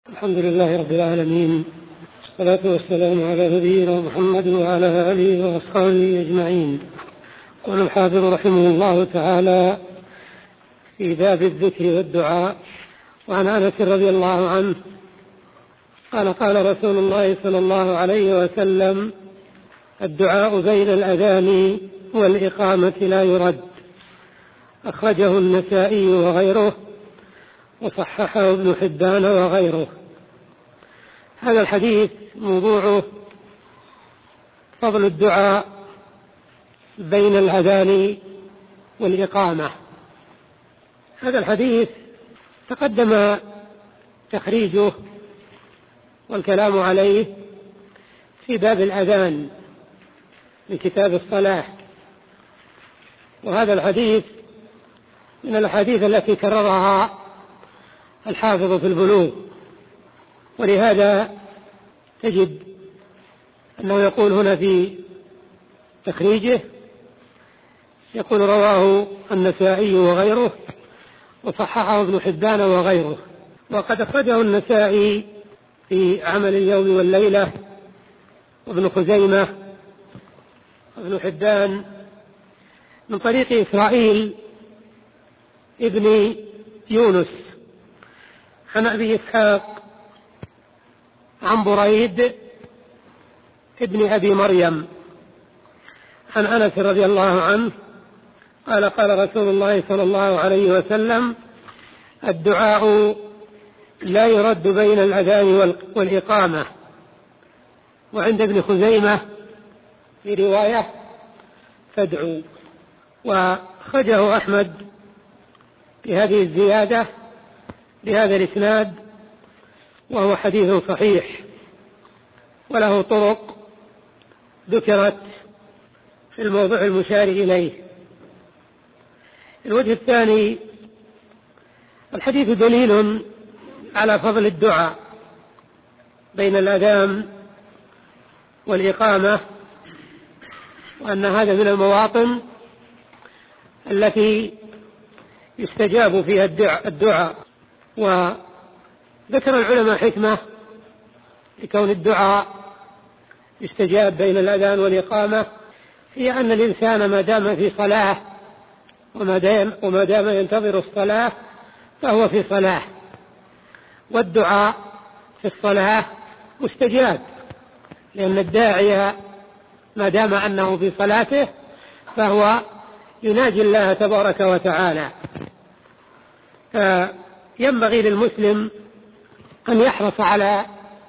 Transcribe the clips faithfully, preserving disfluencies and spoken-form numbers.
الحمد لله رب العالمين، والصلاة والسلام على نبينا محمد وعلى آله وأصحابه أجمعين. قال الحافظ رحمه الله تعالى في باب الذكر والدعاء: وعن أنس رضي الله عنه قال: قال رسول الله صلى الله عليه وسلم: الدعاء بين الأذان والإقامة لا يرد. أخرجه النسائي وغيره، وصححه ابن حبان وغيره. هذا الحديث موضوعه فضل الدعاء بين الأذان والإقامة. هذا الحديث تقدم تخريجه والكلام عليه في باب الأذان من كتاب الصلاة، وهذا الحديث من الأحاديث التي كررها الحافظ في البلوغ، ولهذا تجد أنه يقول هنا في تخريجه، يقول: رواه النسائي وغيره، وصححه ابن حبان وغيره. وقد أخرجه النسائي في عمل اليوم والليلة، وابن خزيمة وابن حبان من طريق إسرائيل ابن يونس عن أبي إسحاق عن بريد ابن أبي مريم عن أنس رضي الله عنه قال: قال رسول الله صلى الله عليه وسلم: الدعاء لا يرد بين الأذان والإقامة. وعند ابن خزيمة في رواية: فادعوا. وخرجه أحمد بهذه الزيادة بهذا الإسناد، وهو حديث صحيح وله طرق ذكرت في الموضوع المشار إليه. الوجه الثاني: الحديث دليل على فضل الدعاء بين الأذان والإقامة، وأن هذا من المواطن التي يستجاب فيها الدعاء. وذكر العلماء حكمة لكون الدعاء يستجاب بين الأذان والإقامة، هي أن الإنسان ما دام في صلاة وما دام, وما دام ينتظر الصلاة فهو في صلاة، والدعاء في الصلاة مستجاب، لأن الداعية ما دام أنه في صلاته فهو يناجي الله تبارك وتعالى. فينبغي للمسلم أن يحرص على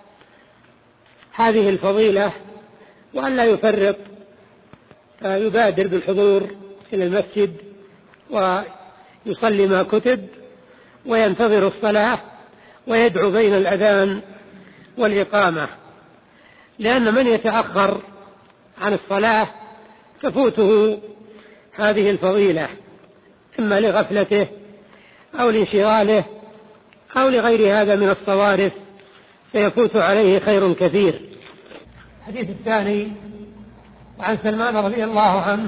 هذه الفضيلة وأن لا يفرط، يبادر بالحضور إلى المسجد ويصلي ما كتب وينتظر الصلاة ويدعو بين الأذان والإقامة، لأن من يتأخر عن الصلاة تفوته هذه الفضيلة، إما لغفلته أو لانشغاله أو لغير هذا من الصوارف، فيفوت عليه خير كثير. الحديث الثاني: وعن سلمان رضي الله عنه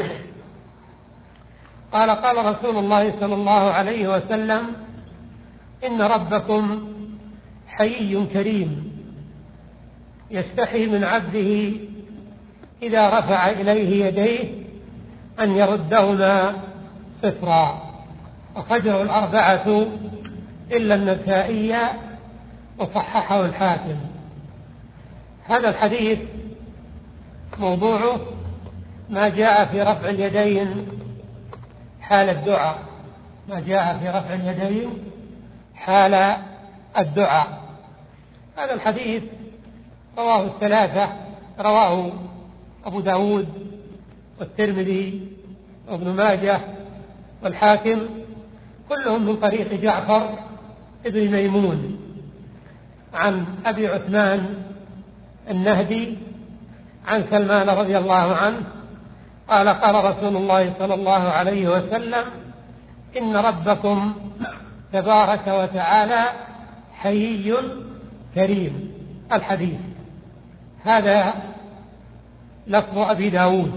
قال: قال رسول الله صلى الله عليه وسلم: إن ربكم حيي كريم يستحي من عبده إذا رفع إليه يديه أن يردهما صفرا. أخرجه الأربعة إلا النسائي، وصححه الحاكم. هذا الحديث موضوعه ما جاء في رفع اليدين حال الدعاء، ما جاء في رفع اليدين حال الدعاء. هذا الحديث رواه الثلاثة، رواه أبو داود والترمذي وابن ماجه والحاكم، كلهم من طريق جعفر ابن ميمون عن أبي عثمان النهدي عن سلمان رضي الله عنه قال: قال رسول الله صلى الله عليه وسلم: إن ربكم تبارك وتعالى حيي كريم. الحديث هذا لفظ أبي داود.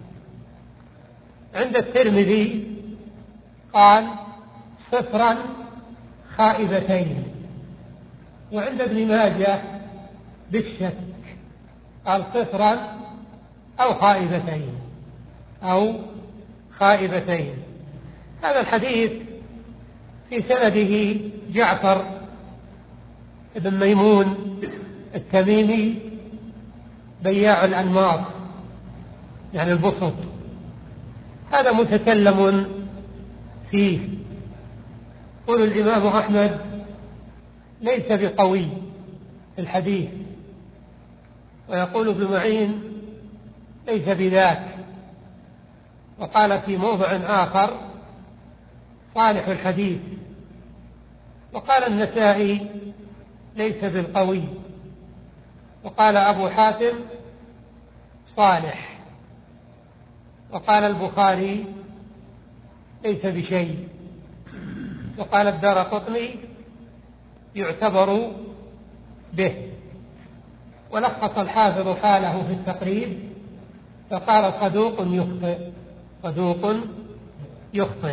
عند الترمذي قال: صفرا خائبتين، وعند ابن ماجه بالشك، قال صفرا أو خائبتين أو خائبتين. هذا الحديث في سنده جعفر بن ميمون التميمي بياع الأنماط يعني البسط، هذا متكلم فيه. يقول الإمام أحمد ليس بقوي الحديث، ويقول ابن معين ليس بذاك، وقال في موضع آخر صالح الحديث، وقال النسائي ليس بالقوي، وقال أبو حاتم صالح، وقال البخاري ليس بشيء، وقال الدارقطني يعتبر به. ولخص الحافظ حاله في التقريب فقال صدوق يخطئ، صدوق يخطئ.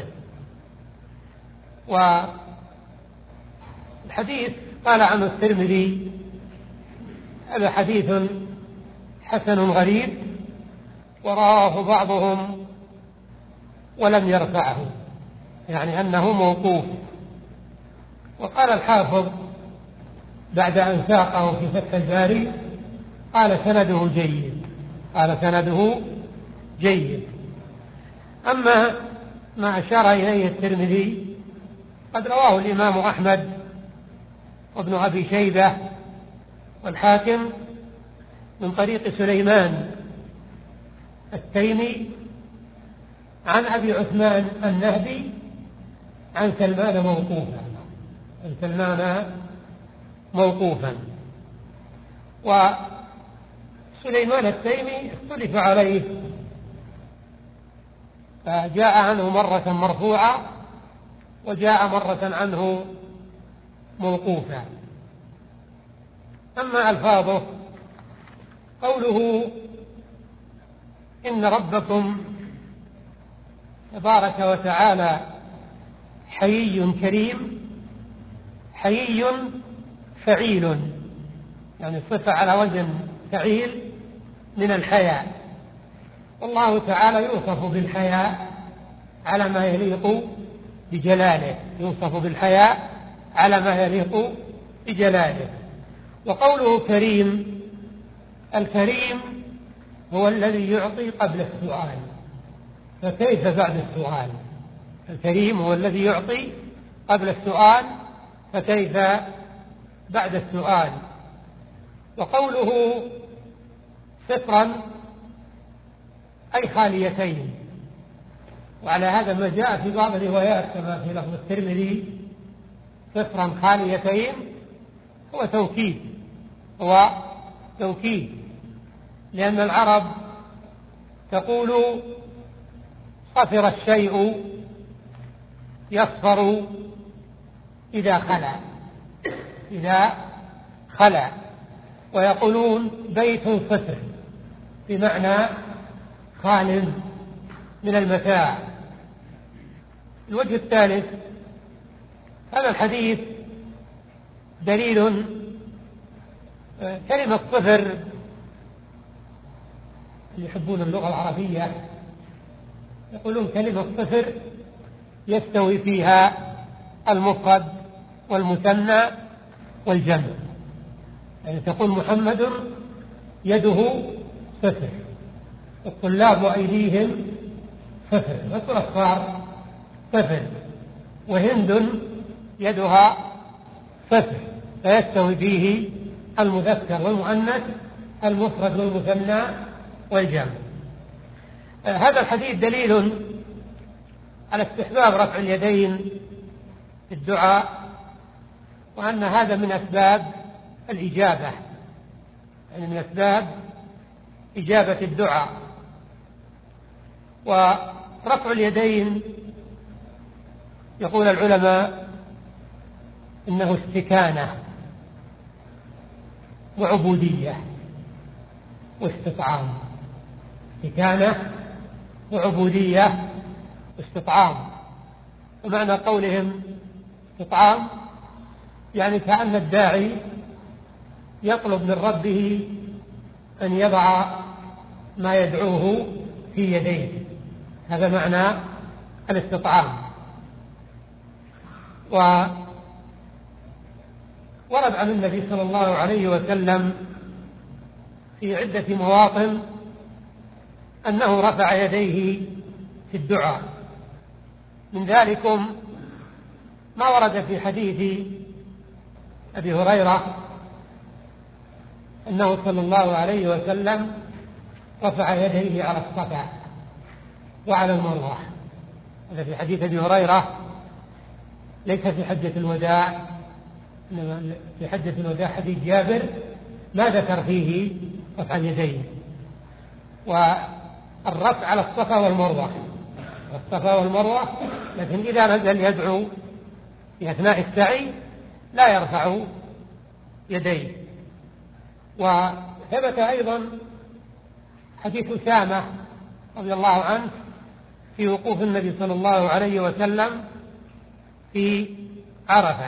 والحديث قال عنه الترمذي هذا حديث حسن غريب، وراه بعضهم ولم يرفعه، يعني أنه موقوف. وقال الحافظ بعد أن ساقه في فتح الباري قال سنده جيد، قال سنده جيد. أما ما أشار إليه الترمذي قد رواه الإمام أحمد وابن أبي شيبة والحاكم من طريق سليمان التيمي عن أبي عثمان النهدي عن سلمان موقوفا، عن سلمان موقوفا. وسليمان التيمي اختلف عليه، فجاء عنه مرة مرفوعة وجاء مرة عنه موقوفا. أما ألفاظه قوله إن ربكم تبارك وتعالى حيي كريم، حيي فعيل، يعني صفة على وزن فعيل من الحياء، والله تعالى يوصف بالحياء على ما يليق بجلاله، يوصف بالحياء على ما يليق بجلاله. وقوله كريم، الكريم هو الذي يعطي قبل السؤال، فكيف بعد السؤال؟ الكريم هو الذي يعطي قبل السؤال، فكيف بعد السؤال؟ وقوله فطرا أي خاليتين، وعلى هذا ما جاء في بعض الروايات كما في لفظ الترمذي فطرا خاليتين هو توكيد، هو توكيد، لأن العرب تقول صفر الشيء يصفر إذا خلا، إذا خلا، ويقولون بيت صفر بمعنى خال من المتاع. الوجه الثالث، هذا الحديث دليل كلمة صفر اللي يحبون اللغة العربية يقولون كلمة صفر يستوي فيها المفرد والمثنى والجمع، يعني تقول محمد يده صفر، الطلاب أيديهم صفر، والأطفال صفر، وهند يدها صفر، فيستوي فيه المذكر والمؤنث، المفرد والمثنى والجمع. آه هذا الحديث دليل على استحباب رفع اليدين في الدعاء، وأن هذا من أسباب الإجابة، يعني من أسباب إجابة الدعاء. ورفع اليدين يقول العلماء إنه استكانة وعبودية واستطعام، استكانة وعبودية واستطعام. ومعنى قولهم استطعام يعني كأن الداعي يطلب من ربه أن يضع ما يدعوه في يديه، هذا معنى الاستطعام. وورد عن النبي صلى الله عليه وسلم في عدة مواطن أنه رفع يديه في الدعاء، من ذلكم ما ورد في حديث أبي هريرة أنه صلى الله عليه وسلم رفع يديه على الصفا وعلى المروة، هذا في حديث أبي هريرة، ليس في حجة الوداع، إنما في حجة الوداع حديث جابر ما ذكر فيه رفع اليدين. والرفع على الصفا والمروة، الصفا والمروة، لكن إذا نزل يدعو في أثناء السعي لا يرفع يديه. وثبت أيضا حديث أسامة رضي الله عنه في وقوف النبي صلى الله عليه وسلم في عرفة،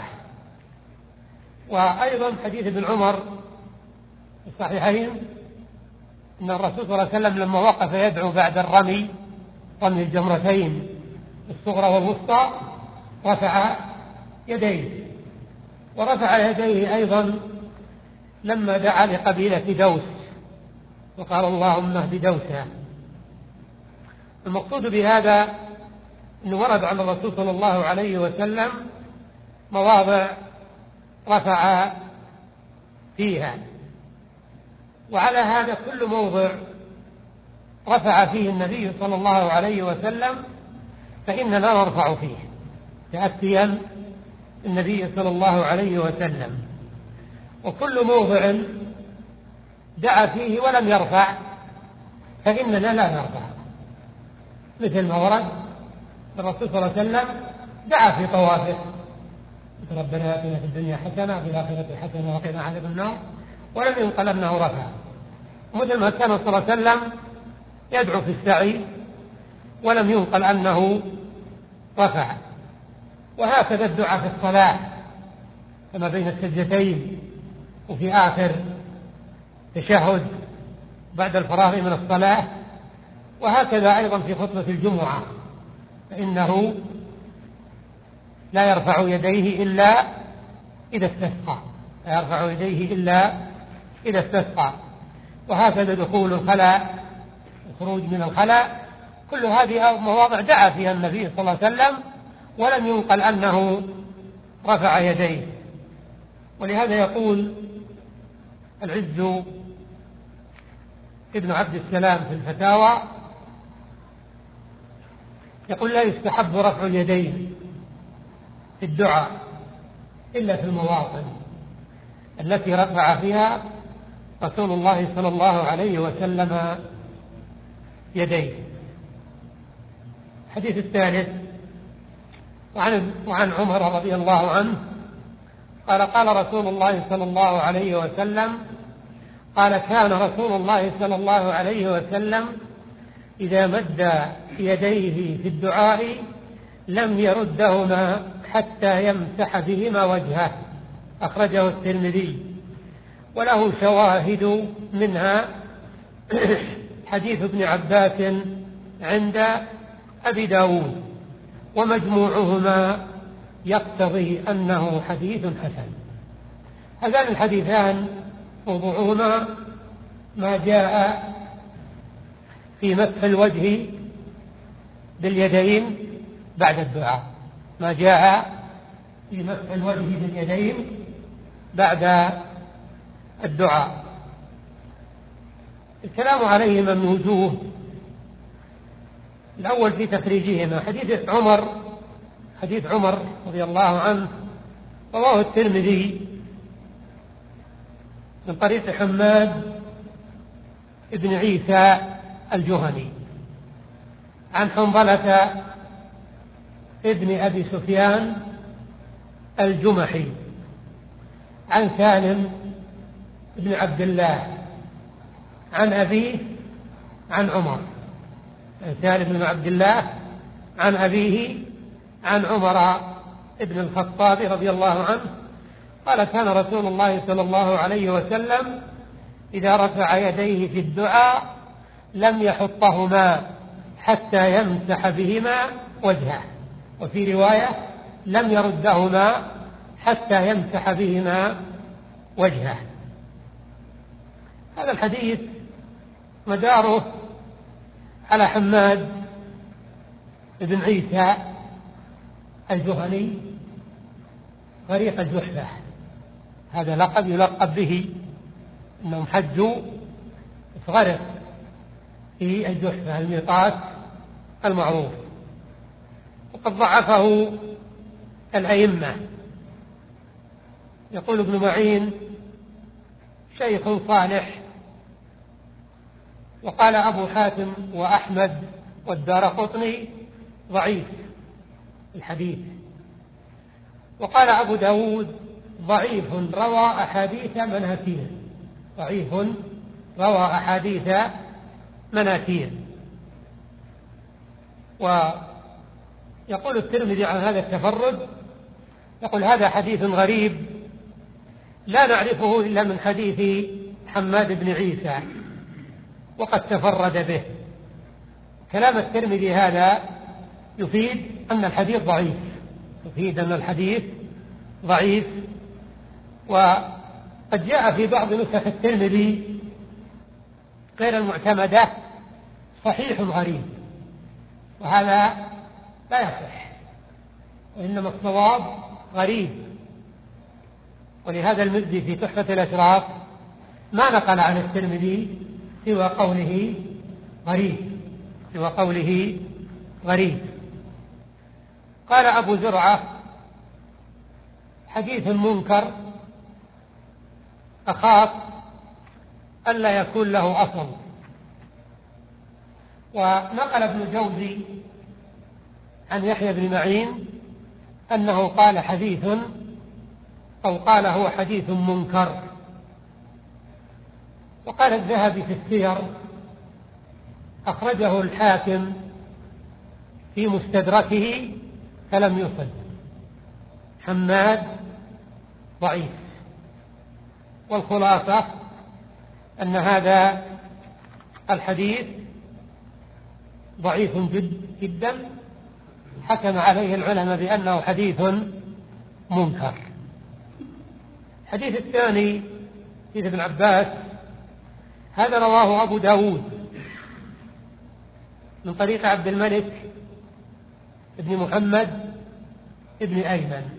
وأيضا حديث ابن عمر في الصحيحين أن الرسول صلى الله عليه وسلم لما وقف يدعو بعد الرمي، رمي الجمرتين الصغرى والوسطى، رفع يديه. ورفع يديه أيضا لما دعا لقبيلة دوس وقال اللهم اهد دوسا. المقصود بهذا أنه ورد عن الرسول صلى الله عليه وسلم مواضع رفع فيها، وعلى هذا كل موضع رفع فيه النبي صلى الله عليه وسلم فإننا نرفع فيه تأتيا النبي صلى الله عليه وسلم. وكل موضع دعا فيه ولم يرفع فإننا لا نرفع، مثل ما ورد الرسول صلى الله عليه وسلم دعا في طوافه ربنا آتنا في الدنيا حسنة وفي الآخرة حسنة وقنا عذاب النار، ولم ينقل أنه رفع. مثل ما كان صلى الله عليه وسلم يدعو في السعي ولم ينقل أنه رفع. وهكذا الدعاء في الصلاة كما بين السجدتين وفي آخر تشهد بعد الفراغ من الصلاة، وهكذا أيضا في خطبة الجمعة فإنه لا يرفع يديه إلا إذا استسقى، لا يرفع يديه إلا إذا استسقى. وهكذا دخول الخلاء، الخروج من الخلاء، كل هذه مواضع دعا فيها النبي صلى الله عليه وسلم ولم ينقل أنه رفع يديه. ولهذا يقول العز ابن عبد السلام في الفتاوى، يقول لا يستحب رفع اليدين في الدعاء إلا في المواطن التي رفع فيها رسول الله صلى الله عليه وسلم يديه. الحديث الثالث وعن, وعن عمر رضي الله عنه قال قال رسول الله صلى الله عليه وسلم قال كان رسول الله صلى الله عليه وسلم إذا مد يديه في الدعاء لم يردهما حتى يمسح بهما وجهه، أخرجه الترمذي. وله شواهد منها حديث ابن عباس عند أبي داود، ومجموعهما يقتضي أنه حديث حسن. هذان الحديثان موضوعهما ما جاء في مسح الوجه باليدين بعد الدعاء، ما جاء في مسح الوجه باليدين بعد الدعاء. الكلام عليهما من وجوه. الأول في تخريجهما حديث عمر، حديث عمر رضي الله عنه رواه الترمذي من طريق حماد ابن عيسى الجهني عن حنظلة ابن أبي سفيان الجمحي عن سالم بن عبد الله عن أبيه عن عمر، سالم بن عبد الله عن أبيه عن عمر ابن الخطاب رضي الله عنه قال كان رسول الله صلى الله عليه وسلم إذا رفع يديه في الدعاء لم يحطهما حتى يمسح بهما وجهه، وفي رواية لم يردهما حتى يمسح بهما وجهه. هذا الحديث مداره على حماد بن عيسى الجهني غريق الجحفة، هذا لقب يلقب به، انهم حجوا في غرق في الجحفة الميقات المعروف، وقد ضعفه الأئمة. يقول ابن معين شيخ صالح، وقال أبو حاتم وأحمد والدارقطني ضعيف الحديث، وقال أبو داود ضعيف روى أحاديث مناكير، ضعيف روى أحاديث مناكير. ويقول الترمذي عن هذا التفرد، يقول هذا حديث غريب لا نعرفه إلا من حديث حماد بن عيسى وقد تفرد به. كلام الترمذي هذا يفيد أن الحديث ضعيف، يفيد أن الحديث ضعيف. وقد جاء في بعض نسخ الترمذي غير المعتمدة صحيح غريب، وهذا لا يصح، وإنما الصواب غريب. ولهذا المزي في تحفة الأشراف ما نقل عن الترمذي سوى قوله غريب، سوى قوله غريب. قال أبو زرعة حديث منكر أخاف ألا يكون له أصل. ونقل ابن الجوزي عن يحيى بن معين أنه قال حديث أو قال هو حديث منكر. وقال الذهبي في السير أخرجه الحاكم في مستدركه فلم يصل، حماد ضعيف. والخلاصة أن هذا الحديث ضعيف جد جدا، حكم عليه العلماء بأنه حديث منكر. الحديث الثاني حديث ابن عباس، هذا رواه أبو داود من طريق عبد الملك ابن محمد ابن أيمن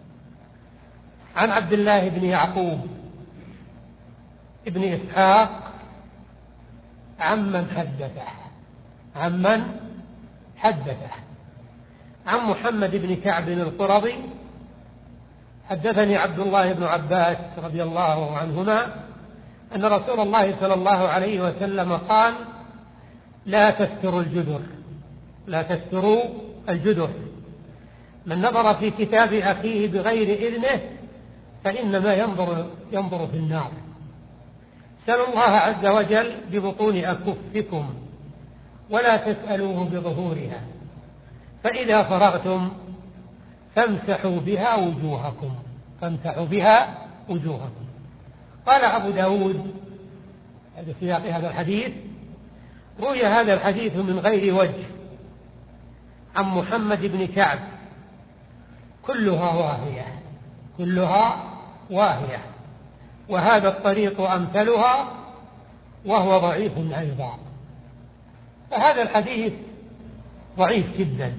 عن عبد الله بن يعقوب ابن إسحاق عمن حدثه عمن حدثه عن محمد بن كعب القرظي حدثني عبد الله بن عباس رضي الله عنهما أن رسول الله صلى الله عليه وسلم قال لا تستروا الجدر لا تستروا الجدر من نظر في كتاب أخيه بغير إذنه فإنما ينظر, ينظر في النار. سألوا الله عز وجل ببطون أكفكم ولا تسألوه بظهورها، فإذا فرغتم فامسحوا بها وجوهكم فامسحوا بها وجوهكم. قال أبو داود هذا سياق هذا الحديث، روي هذا الحديث من غير وجه عن محمد بن كعب كلها واهية كلها واهية وهذا الطريق أمثلها وهو ضعيف أيضا. فهذا الحديث ضعيف جدا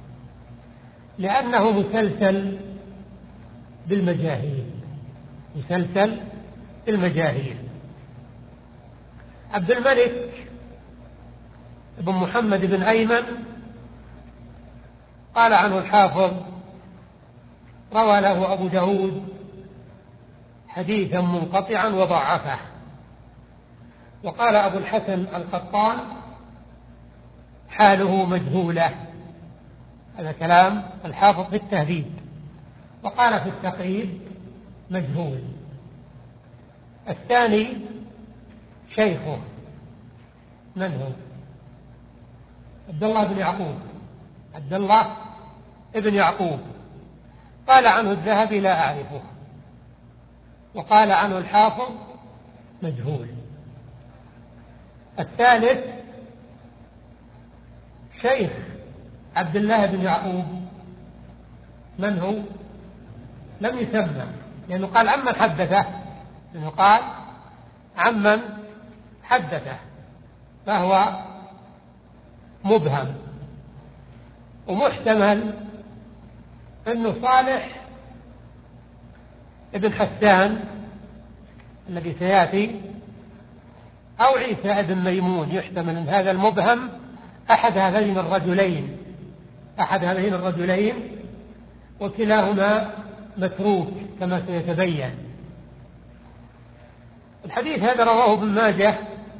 لأنه مسلسل بالمجاهيل مسلسل بالمجاهيل. عبد الملك بن محمد بن أيمن قال عنه الحافظ روى له أبو داود حديثا منقطعا وضعفه. وقال أبو الحسن القطان حاله مجهولة، هذا كلام الحافظ في التهذيب. وقال في التقريب مجهول. الثاني شيخه من هو؟ عبد الله بن يعقوب عبد الله بن يعقوب قال عنه الذهبي لا أعرفه وقال عنه الحافظ مجهول. الثالث شيخ عبد الله بن يعقوب، من هو؟ لم يسمى، لأنه قال عمن حدثه، لأنه قال عمن حدثه، فهو مبهم. ومحتمل أنه صالح ابن حسان الذي سيأتي، أو عيسى ابن ميمون. يحتمل أن هذا المبهم أحد هذين الرجلين أحد هذين الرجلين وكلاهما متروك كما سيتبين. الحديث هذا رواه ابن ماجه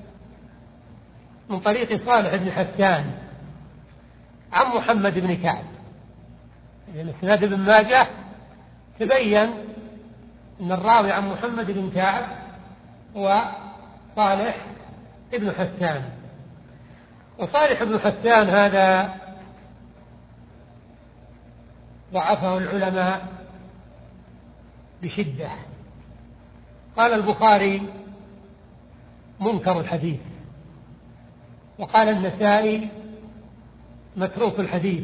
من طريق صالح بن حسان عن محمد بن كعب. يعني اسناد ابن ماجه تبين أن الراوي عن محمد بن كعب هو صالح بن حسان. وصالح بن حسان هذا ضعفه العلماء بشدة. قال البخاري منكر الحديث، وقال النسائي متروك الحديث،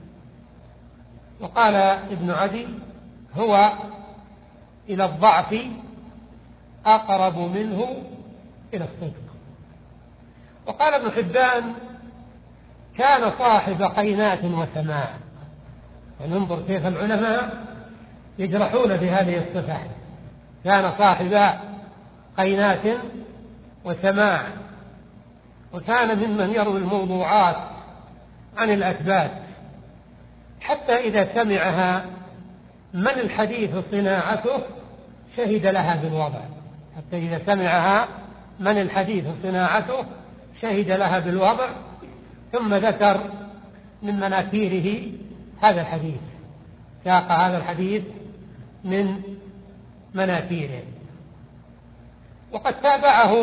وقال ابن عدي هو إلى الضعف أقرب منه إلى الصدق. وقال ابن حبان كان صاحب قينات وسماع. وننظر يعني كيف العلماء يجرحون بهذه الصفة. كان صاحب قينات وسماع، وكان ممن يروي الموضوعات عن الأثبات، حتى إذا سمعها من الحديث صناعته شهد لها بالوضع. حتى إذا سمعها من الحديث صناعته شهد لها بالوضع. ثم ذكر من مناكيره هذا الحديث، ساق هذا الحديث من مناكيره. وقد تابعه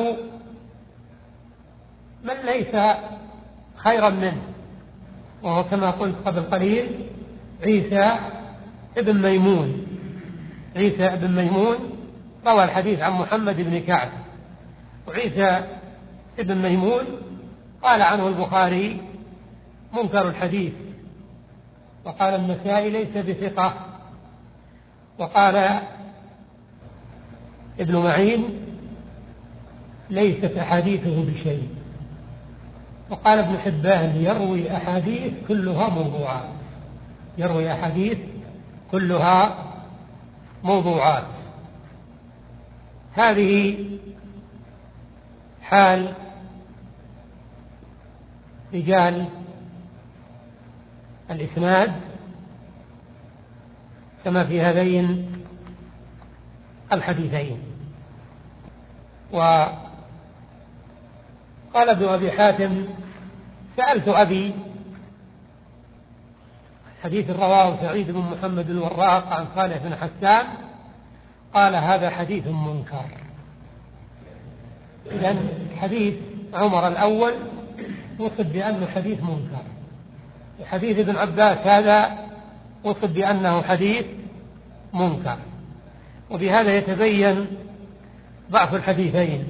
من ليس خيرا منه، وهو كما قلت قبل قليل عيسى ابن ميمون. عيسى ابن ميمون روى الحديث عن محمد بن كعب. وعيسى ابن ميمون قال عنه البخاري منكر الحديث، وقال النسائي ليس بثقة، وقال ابن معين ليست أحاديثه بشيء، وقال ابن حبان يروي أحاديث كلها موضوعات. يروي أحاديث كلها موضوعات. هذه حال رجال الإسناد كما في هذين الحديثين. وقال ابن أبي حاتم سألت أبي، حديث رواه سعيد بن محمد الوراق عن صالح بن حسان، قال هذا حديث منكر. إذن حديث عمر الأول وصف بأنه حديث منكر، وحديث ابن عباس هذا وصف بأنه حديث منكر. وبهذا يتبين ضعف الحديثين،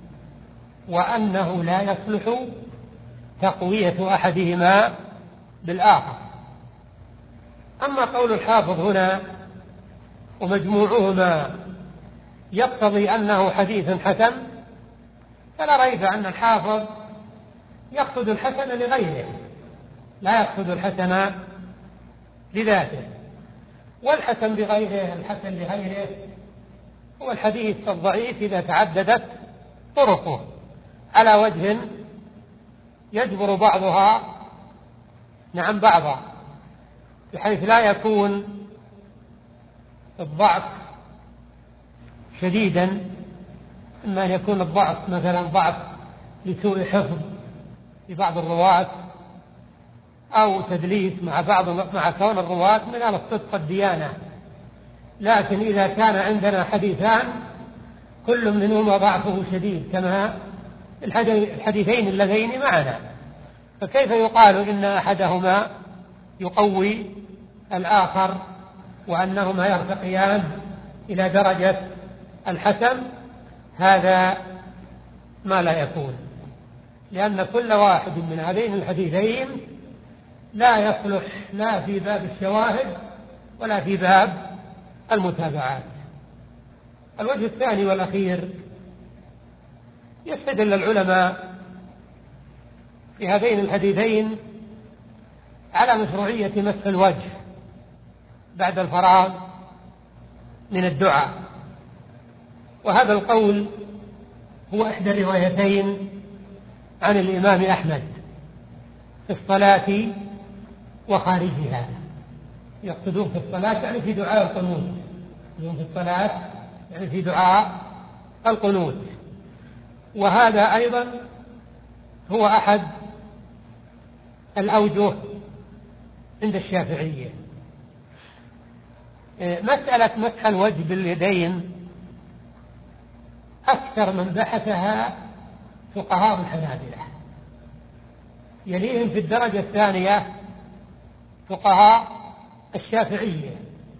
وأنه لا يصلح تقوية أحدهما بالآخر. أما قول الحافظ هنا ومجموعهما يقتضي أنه حديث حسن، فلا ريب أن الحافظ يقصد الحسن لغيره، لا يقصد الحسن لذاته. والحسن بغيره، الحسن لغيره هو الحديث الضعيف إذا تعددت طرقه على وجه يجبر بعضها نعم بعضا، بحيث لا يكون الضعف شديدا. إما أن يكون الضعف مثلا ضعف لسوء حفظ لبعض الرواة، أو تدليس مع بعض مع كون الرواة من أهل الصدق والديانة. لكن إذا كان عندنا حديثان كل منهما ضعفه شديد كما الحديثين اللذين معنا، فكيف يقال إن أحدهما يقوي الآخر وأنهما يرتقيان إلى درجة الحسن هذا ما لا يكون، لأن كل واحد من هذين الحديثين لا يصلح لا في باب الشواهد ولا في باب المتابعات. الوجه الثاني والأخير، يستدل العلماء في هذين الحديثين على مشروعية مسح الوجه بعد الفراغ من الدعاء، وهذا القول هو إحدى الروايتين عن الإمام أحمد في الصلاة وخارجها. يقصدون في الصلاة يعني في دعاء القنوت، في الصلاة يعني في دعاء القنوت. وهذا أيضا هو أحد الأوجه عند الشافعية. مسألة مسح الوجه باليدين أكثر من بحثها فقهاء الحنابلة، يليهم في الدرجة الثانية فقهاء الشافعية.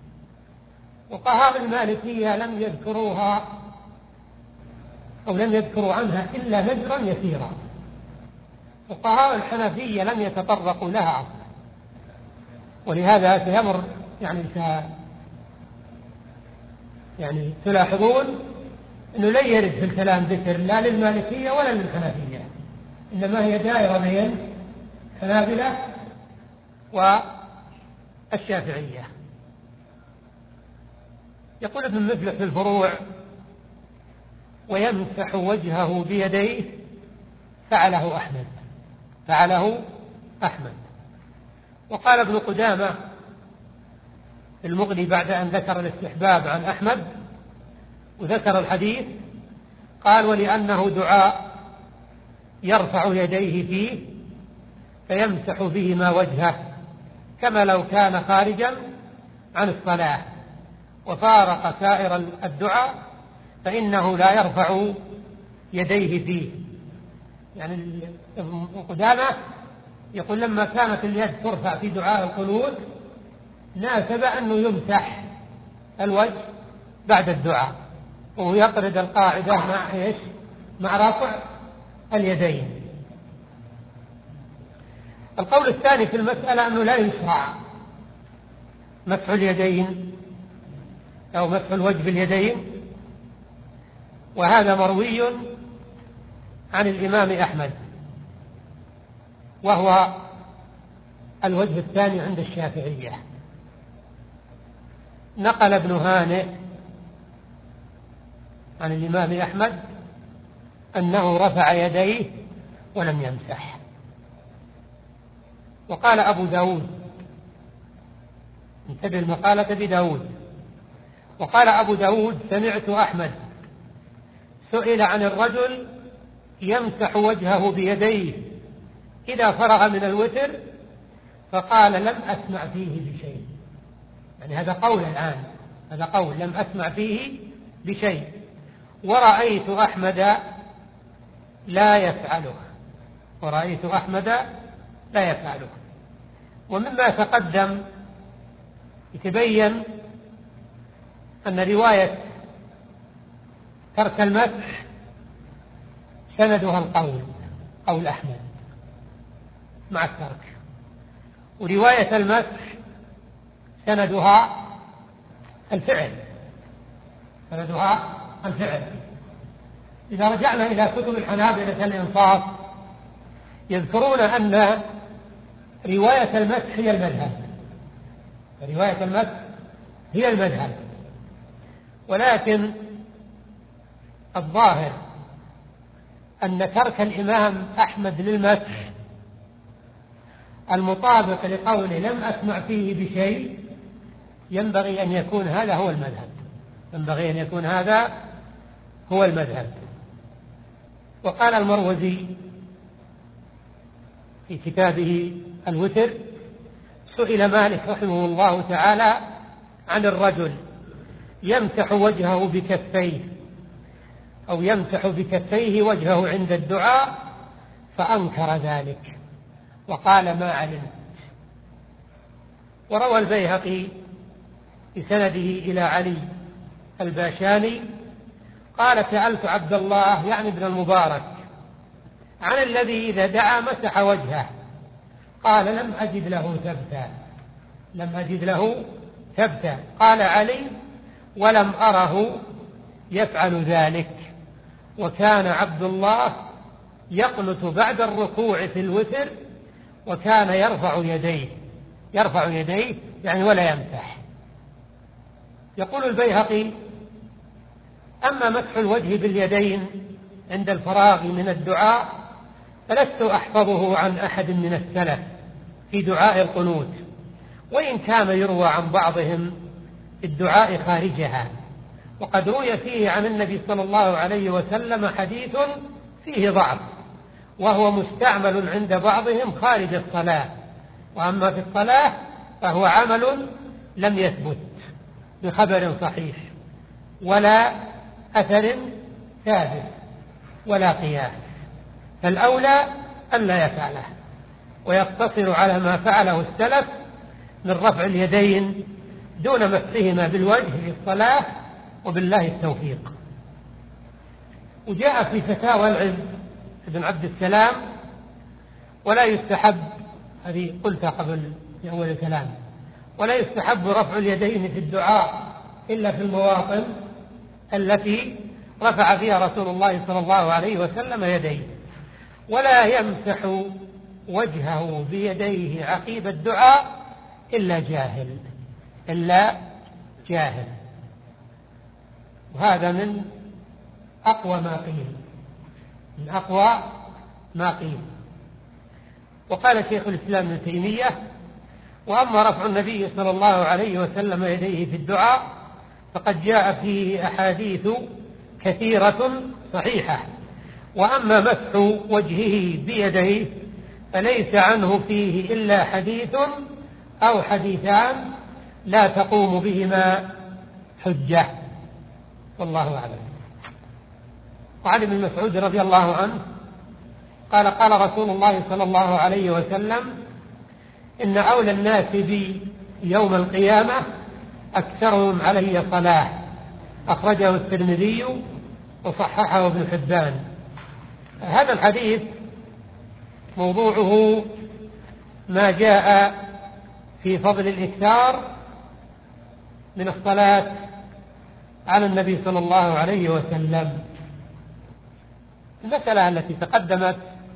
فقهاء المالكية لم يذكروها أو لم يذكروا عنها إلا نذرا يسيرا. فقهاء الحنفية لم يتطرقوا لها أصلا، ولهذا سيمر يعني يعني تلاحظون أنه لن يرد في الكلام ذكر لا للمالكية ولا للحنفية، إنما هي دائرة بين الحنابلة والشافعية. يقول ابن مفلح في الفروع: ويمسح وجهه بيديه فعله أحمد فعله أحمد وقال ابن قدامة في المغني بعد أن ذكر الاستحباب عن أحمد وذكر الحديث، قال: ولأنه دعاء يرفع يديه فيه فيمسح بهما وجهه كما لو كان خارجا عن الصلاة، وفارق سائر الدعاء فإنه لا يرفع يديه فيه. يعني ابن قدامة يقول لما كانت اليد ترفع في دعاء القنوت ناسب أنه يمسح الوجه بعد الدعاء، وهو يطرد القاعدة مع إيش؟ مع رفع اليدين. القول الثاني في المسألة أنه لا يشرع مسح اليدين أو مسح الوجه باليدين، وهذا مروي عن الإمام أحمد، وهو الوجه الثاني عند الشافعية. نقل ابن هانئ عن الإمام أحمد أنه رفع يديه ولم يمسح. وقال أبو داود، انتبه المقالة بداود، وقال أبو داود: سمعت أحمد سئل عن الرجل يمسح وجهه بيديه إذا فرغ من الوتر فقال: لم أسمع فيه بشيء. يعني هذا قول الآن، هذا قول لم أسمع فيه بشيء، ورأيت أحمد لا يفعله ورأيت أحمد لا يفعله. ومما تقدم يتبين أن رواية ترك المسح سندها القول قول أحمد مع الترك، ورواية المسح سندها الفعل سندها الفعل. إذا رجعنا إلى كتب الحنابلة الإنصاف يذكرون أن رواية المسح هي المذهب رواية المسح هي المذهب ولكن الظاهر أن ترك الإمام أحمد للمسح المطابق لقوله لم أسمع فيه بشيء ينبغي أن يكون هذا هو المذهب ينبغي أن يكون هذا هو المذهب. وقال المروزي في كتابه الوتر: سئل مالك رحمه الله تعالى عن الرجل يمسح وجهه بكفيه أو يمسح بكفيه وجهه عند الدعاء فأنكر ذلك وقال: ما علمت. وروى البيهقي بسنده إلى علي الباشاني قال: سألت عبد الله يعني ابن المبارك عن الذي إذا دعا مسح وجهه، قال: لم أجد له ثبتا لم أجد له ثبتا قال علي: ولم أره يفعل ذلك. وكان عبد الله يقنت بعد الركوع في الوتر، وكان يرفع يديه يرفع يديه يعني ولا يمسح. يقول البيهقي: أما مسح الوجه باليدين عند الفراغ من الدعاء فلست أحفظه عن أحد من السلف في دعاء القنوت، وإن كان يروى عن بعضهم الدعاء خارجها، وقد روي فيه عن النبي صلى الله عليه وسلم حديث فيه ضعف، وهو مستعمل عند بعضهم خارج الصلاة، وأما في الصلاة فهو عمل لم يثبت بخبر صحيح ولا أثر ثابت ولا قياس، فالأولى ألا يفعله ويقتصر على ما فعله السلف من رفع اليدين دون مسحهما بالوجه في الصلاة، وبالله التوفيق. وجاء في فتاوى العز ابن عبد السلام: ولا يستحب، هذه قلتها قبل في أول الكلام، ولا يستحب رفع اليدين في الدعاء إلا في المواطن التي رفع فيها رسول الله صلى الله عليه وسلم يديه، ولا يمسح وجهه بيديه عقيب الدعاء إلا جاهل إلا جاهل وهذا من أقوى ما قيل من أقوى ما قيل. وقال شيخ الإسلام ابن تيمية: وأما رفع النبي صلى الله عليه وسلم يديه في الدعاء فقد جاء فيه أحاديث كثيرة صحيحة، وأما مسح وجهه بيديه فليس عنه فيه إلا حديث أو حديثان لا تقوم بهما حجة، والله أعلم. وعن ابن مسعود رضي الله عنه قال: قال رسول الله صلى الله عليه وسلم: إن أولى الناس بي يوم القيامة أكثرهم علي صلاة. أخرجه الترمذي وصححه ابن حبان. هذا الحديث موضوعه ما جاء في فضل الإكثار من الصلاة على النبي صلى الله عليه وسلم. المسألة التي تقدمت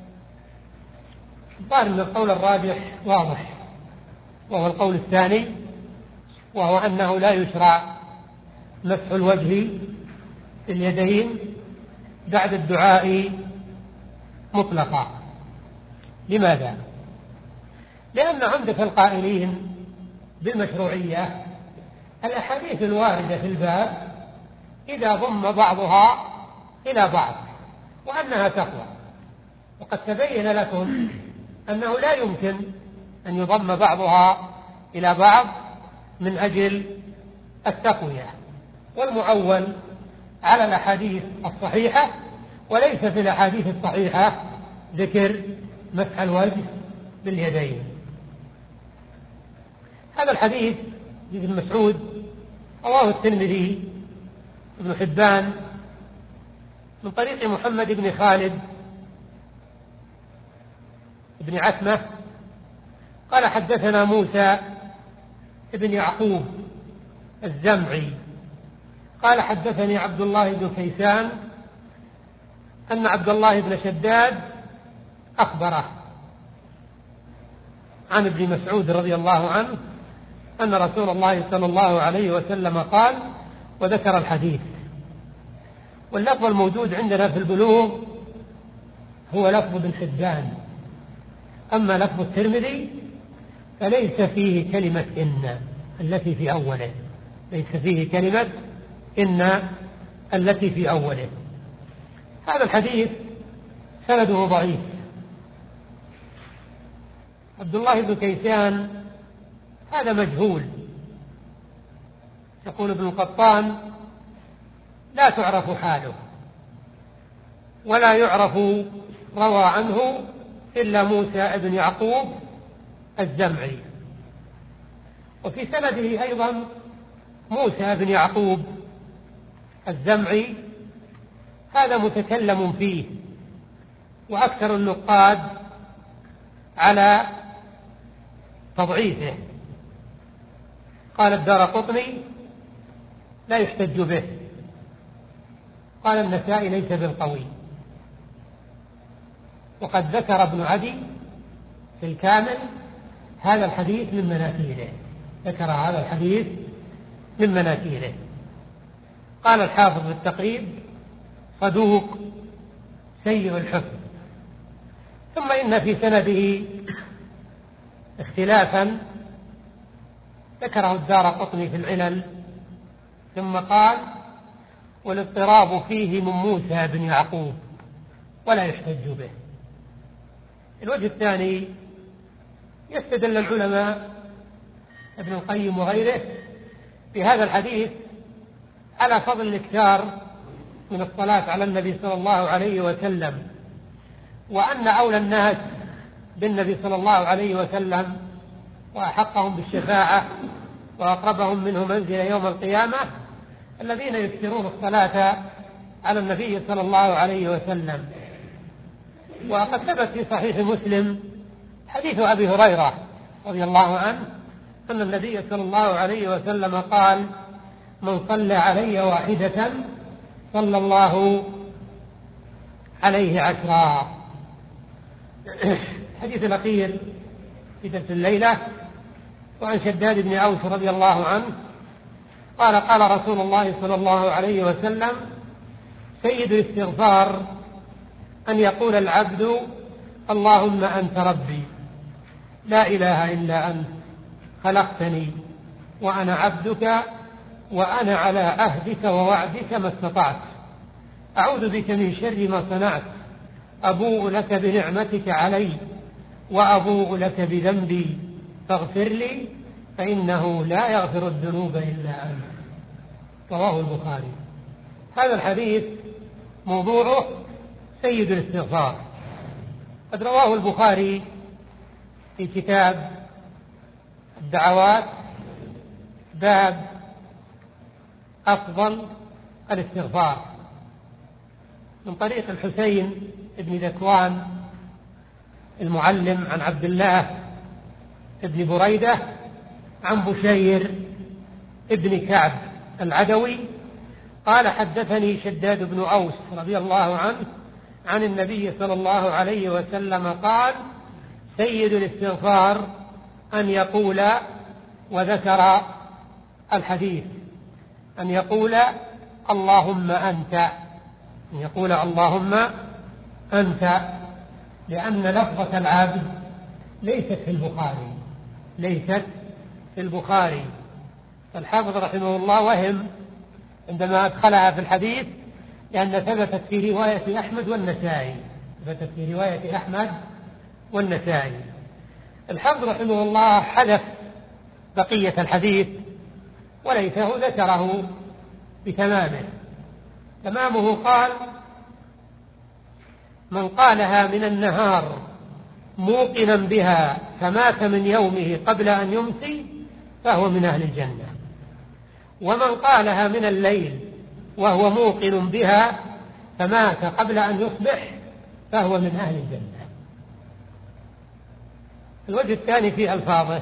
الظاهر من القول الراجح واضح، وهو القول الثاني، وهو أنه لا يشرع مسح الوجه باليدين بعد الدعاء مطلقا. لماذا؟ لأن عمدة القائلين بالمشروعية الأحاديث الواردة في الباب إذا ضم بعضها إلى بعض وأنها تقوى، وقد تبين لكم أنه لا يمكن أن يضم بعضها إلى بعض من أجل التقوية، والمعول على الأحاديث الصحيحة، وليس في الأحاديث الصحيحة ذكر مسح الوجه باليدين. هذا الحديث ابن مسعود رواه الترمذي ابن حبان من طريق محمد بن خالد بن عتمة قال: حدثنا موسى بن يعقوب الزمعي قال: حدثني عبد الله بن كيسان أن عبد الله بن شداد أخبره عن ابن مسعود رضي الله عنه أن رسول الله صلى الله عليه وسلم قال، وذكر الحديث. واللفظ الموجود عندنا في البلوغ هو لفظ ابن حبان، أما لفظ الترمذي فليس فيه كلمة إن التي في أوله ليس فيه كلمة إن التي في أوله. هذا الحديث سنده ضعيف. عبد الله بن كيسان هذا مجهول. يقول ابن القطان: لا تعرف حاله ولا يعرف روى عنه إلا موسى بن يعقوب الزمعي. وفي سنده أيضا موسى بن يعقوب الزمعي هذا متكلم فيه، وأكثر النقاد على تضعيفه. قال الدارقطني لا يحتج به، قال النسائي ليس بالقوي، وقد ذكر ابن عدي في الكامل هذا الحديث من مناكيره، ذكر هذا الحديث من مناكيره. قال الحافظ بالتقريب صدوق سيء الحفظ. ثم إن في سنده اختلافا ذكره الدارقطني في العلل، ثم قال والاضطراب فيه من موسى بن يعقوب ولا يحتج به. الوجه الثاني يستدل العلماء ابن القيم وغيره في هذا الحديث على فضل الاكثار من الصلاة على النبي صلى الله عليه وسلم، وأن أولى الناس بالنبي صلى الله عليه وسلم وأحقهم بالشفاعة وأقربهم منه منزلة يوم القيامة الذين يكثرون الصلاة على النبي صلى الله عليه وسلم. وقد ثبت في صحيح مسلم حديث أبي هريرة رضي الله عنه أن النبي صلى الله عليه وسلم قال من صلى علي واحدة صلى الله عليه عشرا. الحديث الأخير في درس الليلة وعن شداد بن أوس رضي الله عنه قال قال رسول الله صلى الله عليه وسلم سيد الاستغفار أن يقول العبد اللهم أنت ربي لا إله إلا أنت خلقتني وأنا عبدك وأنا على عهدك ووعدك ما استطعت أعوذ بك من شر ما صنعت أبوء لك بنعمتك علي وأبوء لك بذنبي فاغفر لي فإنه لا يغفر الذنوب إلا أنت. رواه البخاري. هذا الحديث موضوعه سيد الاستغفار. قد رواه البخاري في كتاب الدعوات باب أفضل الاستغفار من طريق الحسين بن ذكوان المعلم عن عبد الله بن بريدة عن بشير بن كعب العدوي قال حدثني شداد بن أوس رضي الله عنه عن النبي صلى الله عليه وسلم قال سيد الاستغفار أن يقول وذكر الحديث أن يقول اللهم أنت أن يقول اللهم أنت لأن لفظة العبد ليست في البخاري ليست في البخاري. فالحافظ رحمه الله وهم عندما أدخلها في الحديث لأن ثبتت في رواية أحمد والنسائي ثبتت في رواية أحمد والنسائي. الحافظ رحمه الله حذف بقية الحديث وليته ذكره بتمامه. تمامه قال من قالها من النهار موقنا بها فمات من يومه قبل أن يمسي فهو من أهل الجنة ومن قالها من الليل وهو موقن بها فمات قبل أن يصبح فهو من أهل الجنة. الوجه الثاني في ألفاظه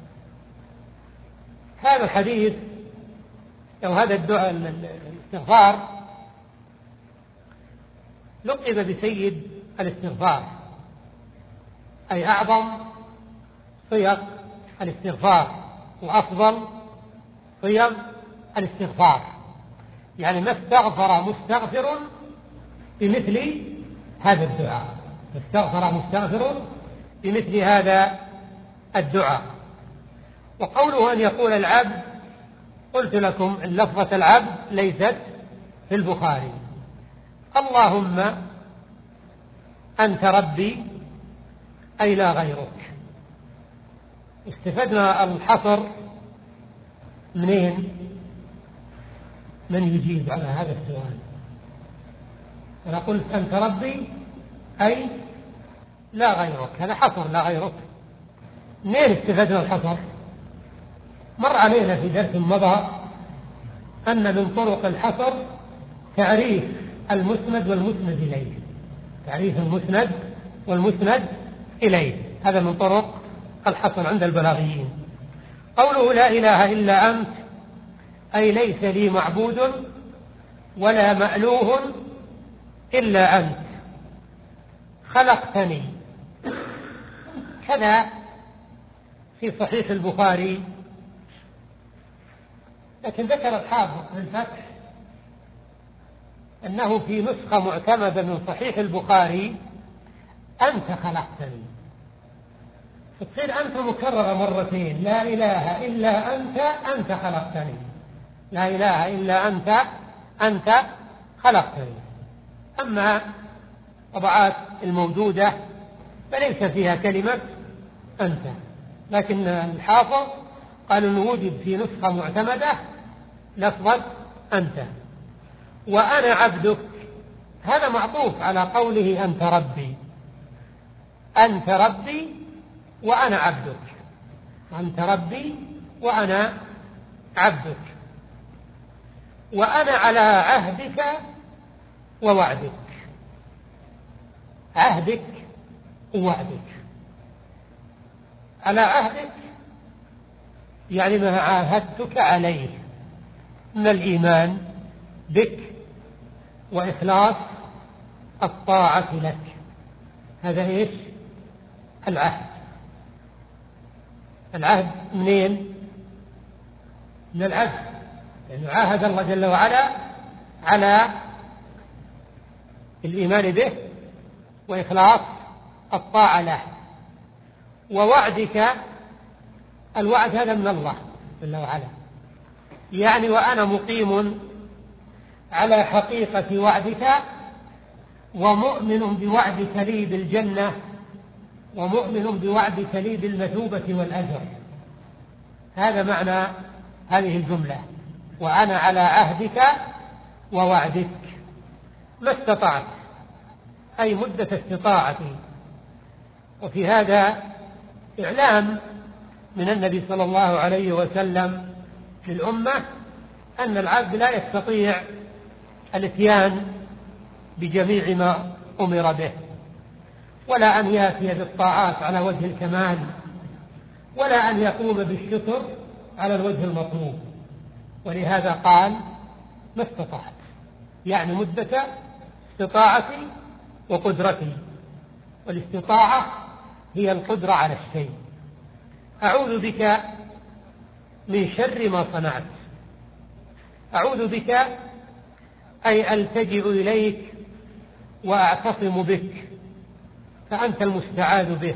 هذا الحديث أو هذا الدعاء الاستغفار لقب بسيد الاستغفار أي أعظم صيغ الاستغفار وأفضل صيغ الاستغفار، يعني ما استغفر مستغفر بمثل هذا الدعاء ما استغفر مستغفر بمثل هذا الدعاء. وقوله أن يقول العبد قلت لكم إن لفظة العبد ليست في البخاري. اللهم أنت ربي أي لا غيرك. استفدنا الحصر منين؟ من يجيب على هذا السؤال؟ أنا قلت أنت ربي أي لا غيرك، هذا حصر لا غيرك. منين استفدنا الحصر؟ مر علينا في درس مضى أن من طرق الحصر تعريف المسند والمسند إليه، تعريف المسند والمسند إليه، هذا من طرق الحصر عند البلاغيين. قوله لا إله إلا أنت أي ليس لي معبود ولا مألوه إلا أنت خلقتني. كذا في صحيح البخاري، لكن ذكر الحافظ في الفتح أنه في نسخة معتمدة من صحيح البخاري أنت خلقتني، تصير أنت مكررة مرتين، لا إله إلا أنت أنت خلقتني، لا إله إلا أنت أنت خلقتني. أما الطبعات الموجودة فليس فيها كلمة أنت، لكن الحافظ قال أنه وجد في نسخة معتمدة لفظة أنت. وأنا عبدك هذا معطوف على قوله أنت ربي، أنت ربي وأنا عبدك، أنت ربي وأنا عبدك، وأنا على عهدك ووعدك، عهدك ووعدك. على عهدك يعني ما عاهدتك عليه من الإيمان بك وإخلاص الطاعة لك، هذا إيش؟ العهد. العهد منين؟ من العهد، لأنه يعني عاهد الله جل وعلا على الإيمان به وإخلاص الطاعة له. ووعدك، الوعد هذا من الله جل وعلا، يعني وأنا مقيم على حقيقة وعدك ومؤمن بوعدك لي بالجنة ومؤمن بوعدك لي بالمثوبة والأجر. هذا معنى هذه الجملة، وأنا على عهدك ووعدك ما استطعت، أي مدة استطاعتي. وفي هذا إعلام من النبي صلى الله عليه وسلم للأمة أن العبد لا يستطيع الاتيان بجميع ما أمر به، ولا أن يأتي بالطاعات على وجه الكمال، ولا أن يقوم بالشكر على الوجه المطلوب. ولهذا قال ما استطعت، يعني مدة استطاعتي وقدرتي، والاستطاعة هي القدرة على الشيء. أعوذ بك من شر ما صنعت، أعوذ بك أي ألتجئ إليك وأعتصم بك، فأنت المستعاذ به.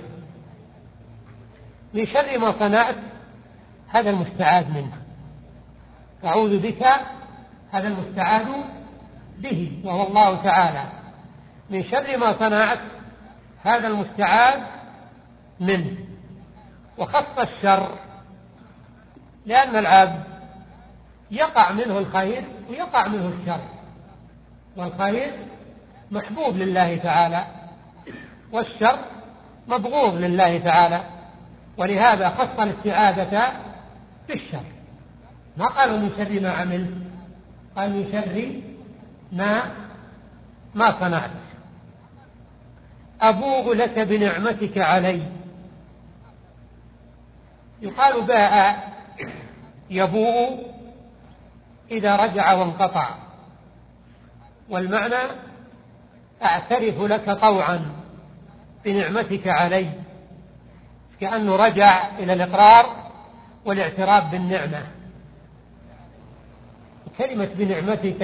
من شر ما صنعت هذا المستعاذ منه، أعوذ بك هذا المستعاذ به وهو الله تعالى. من شر ما صنعت هذا المستعاذ منه. وخص الشر لأن العبد يقع منه الخير ويقع منه الشر، والخير محبوب لله تعالى والشر مبغوض لله تعالى، ولهذا خص الاستعاذة بالشر. ما قالوا من شر ما عمل، قال من شر ما ما صنعت. أبوء لك بنعمتك علي، يقال باء يبوء إذا رجع وانقطع، والمعنى أعترف لك طوعا بنعمتك علي، كأنه رجع إلى الإقرار والاعتراف بالنعمة. كلمة بنعمتك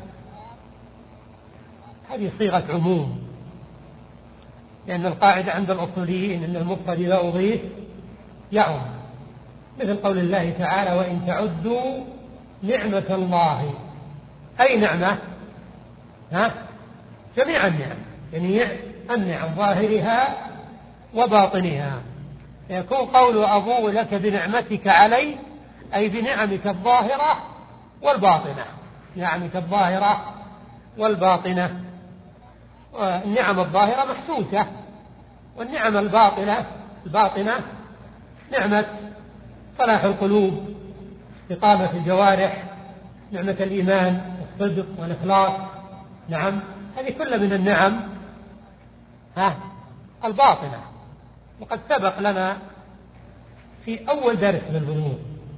هذه صيغة عموم، لأن القاعدة عند الأصوليين أن المفرد إذا أضيف يعم، مثل قول الله تعالى وإن تعدوا نعمة الله. أي نعمة؟ ها؟ جميع النعم، يعني النعم ظاهرها وباطنها. يكون قول أبوء لك بنعمتك علي أي بنعمك الظاهرة والباطنة، نعمك الظاهرة والباطنة. النعم الظاهرة محسوسة، والنعم الباطنة الباطنة نعمة صلاح القلوب، استقامة الجوارح، نعمة الإيمان والصدق والإخلاص، نعم، هذه كلها من النعم ها الباطنة. وقد سبق لنا في أول درس في البلوغ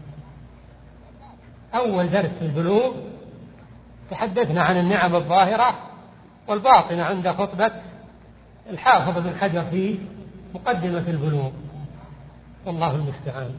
أول درس في البلوغ تحدثنا عن النعم الظاهرة والباطنة عند خطبة الحافظ بن حجر في مقدمة البلوغ، والله المستعان.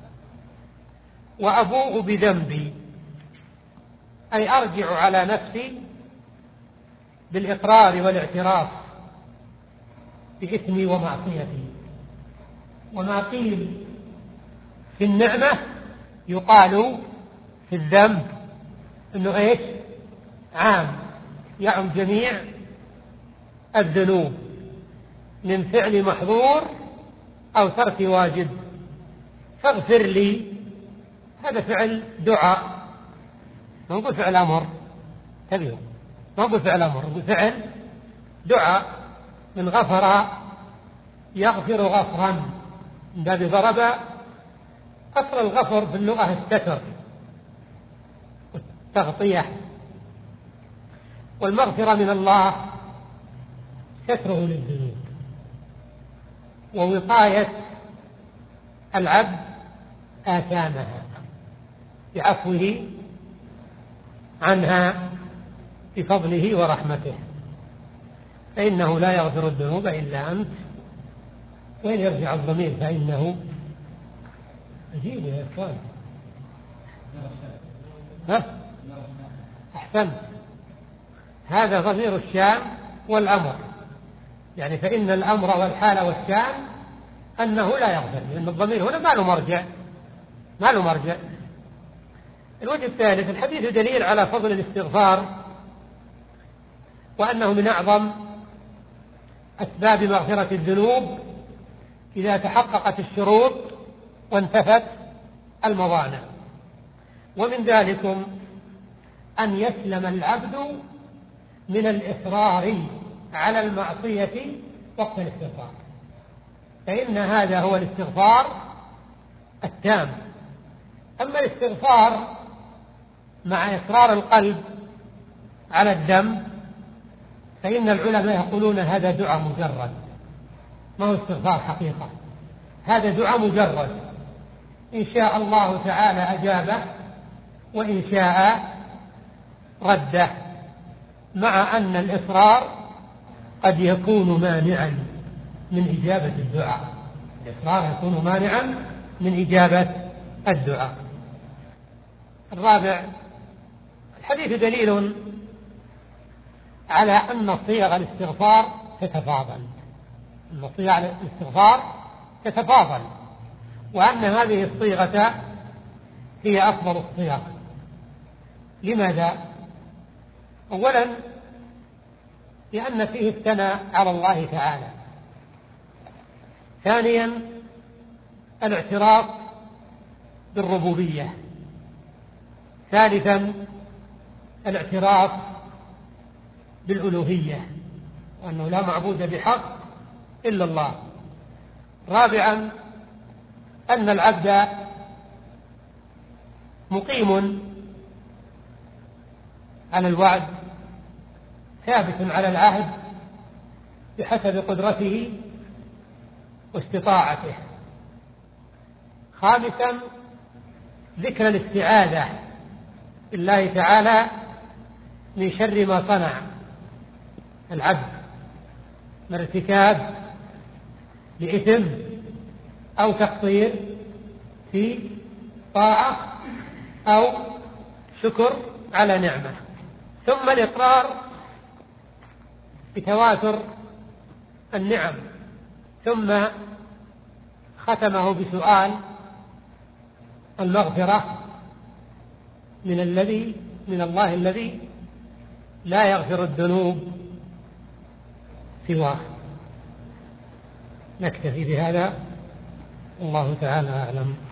وأبوء بذنبي أي أرجع على نفسي بالإقرار والاعتراف بإثمي ومعصيتي. وما قيل في النعمة يقال في الذنب إنه إيش؟ عام، يعم جميع الذنوب من فعل محظور أو ترك واجب. فاغفر لي، هذا فعل دعاء، ما نقول فعل أمر، تبيه ما نقول فعل أمر، نقول فعل دعاء من غفر يغفر غفرا من باب ضرب. أصل الغفر في اللغة الستر والتغطية، والمغفرة من الله ستره للذنوب ووقاية العبد آثامها بعفوه عنها بفضله ورحمته، فإنه لا يغفر الذنوب إلا أنت. وإن يرجع الضمير فإنه أجيب يا إخوان. ها؟ أحسنت، هذا ضمير الشان والأمر، يعني فإن الأمر والحال والشان أنه لا يغفر، لأن الضمير هنا ما له مرجع ما له مرجع. الوجه الثالث، الحديث دليل على فضل الاستغفار، وأنه من أعظم أسباب مغفرة الذنوب إذا تحققت الشروط وانتفت الموانع. ومن ذلكم أن يسلم العبد من الإصرار على المعصية وقت الاستغفار، فإن هذا هو الاستغفار التام. أما الاستغفار مع إصرار القلب على الذنب فإن العلماء يقولون هذا دعاء مجرد، ما هو استغفار حقيقة، هذا دعاء مجرد، إن شاء الله تعالى أجابه وإن شاء رده، مع أن الإصرار قد يكون مانعا من إجابة الدعاء. الإصرار يكون مانعا من إجابة الدعاء. الرابع، الحديث دليل على أن صيغ الاستغفار تتفاضل أن صيغ الاستغفار تتفاضل وأن هذه الصيغة هي أفضل الصيغ. لماذا؟ أولا لأن فيه الثناء على الله تعالى. ثانيا الاعتراف بالربوبية. ثالثا الاعتراف بالألوهية وأنه لا معبود بحق إلا الله. رابعا أن العبد مقيم على الوعد ثابت على العهد بحسب قدرته واستطاعته. خامسا ذكر الاستعاذة بالله تعالى من شر ما صنع العبد من ارتكاب لإثم أو تقصير في طاعة أو شكر على نعمة. ثم الإقرار بتواتر النعم، ثم ختمه بسؤال المغفرة من الذي من الله الذي لا يغفر الذنوب سواه. نكتفي بهذا، والله تعالى أعلم.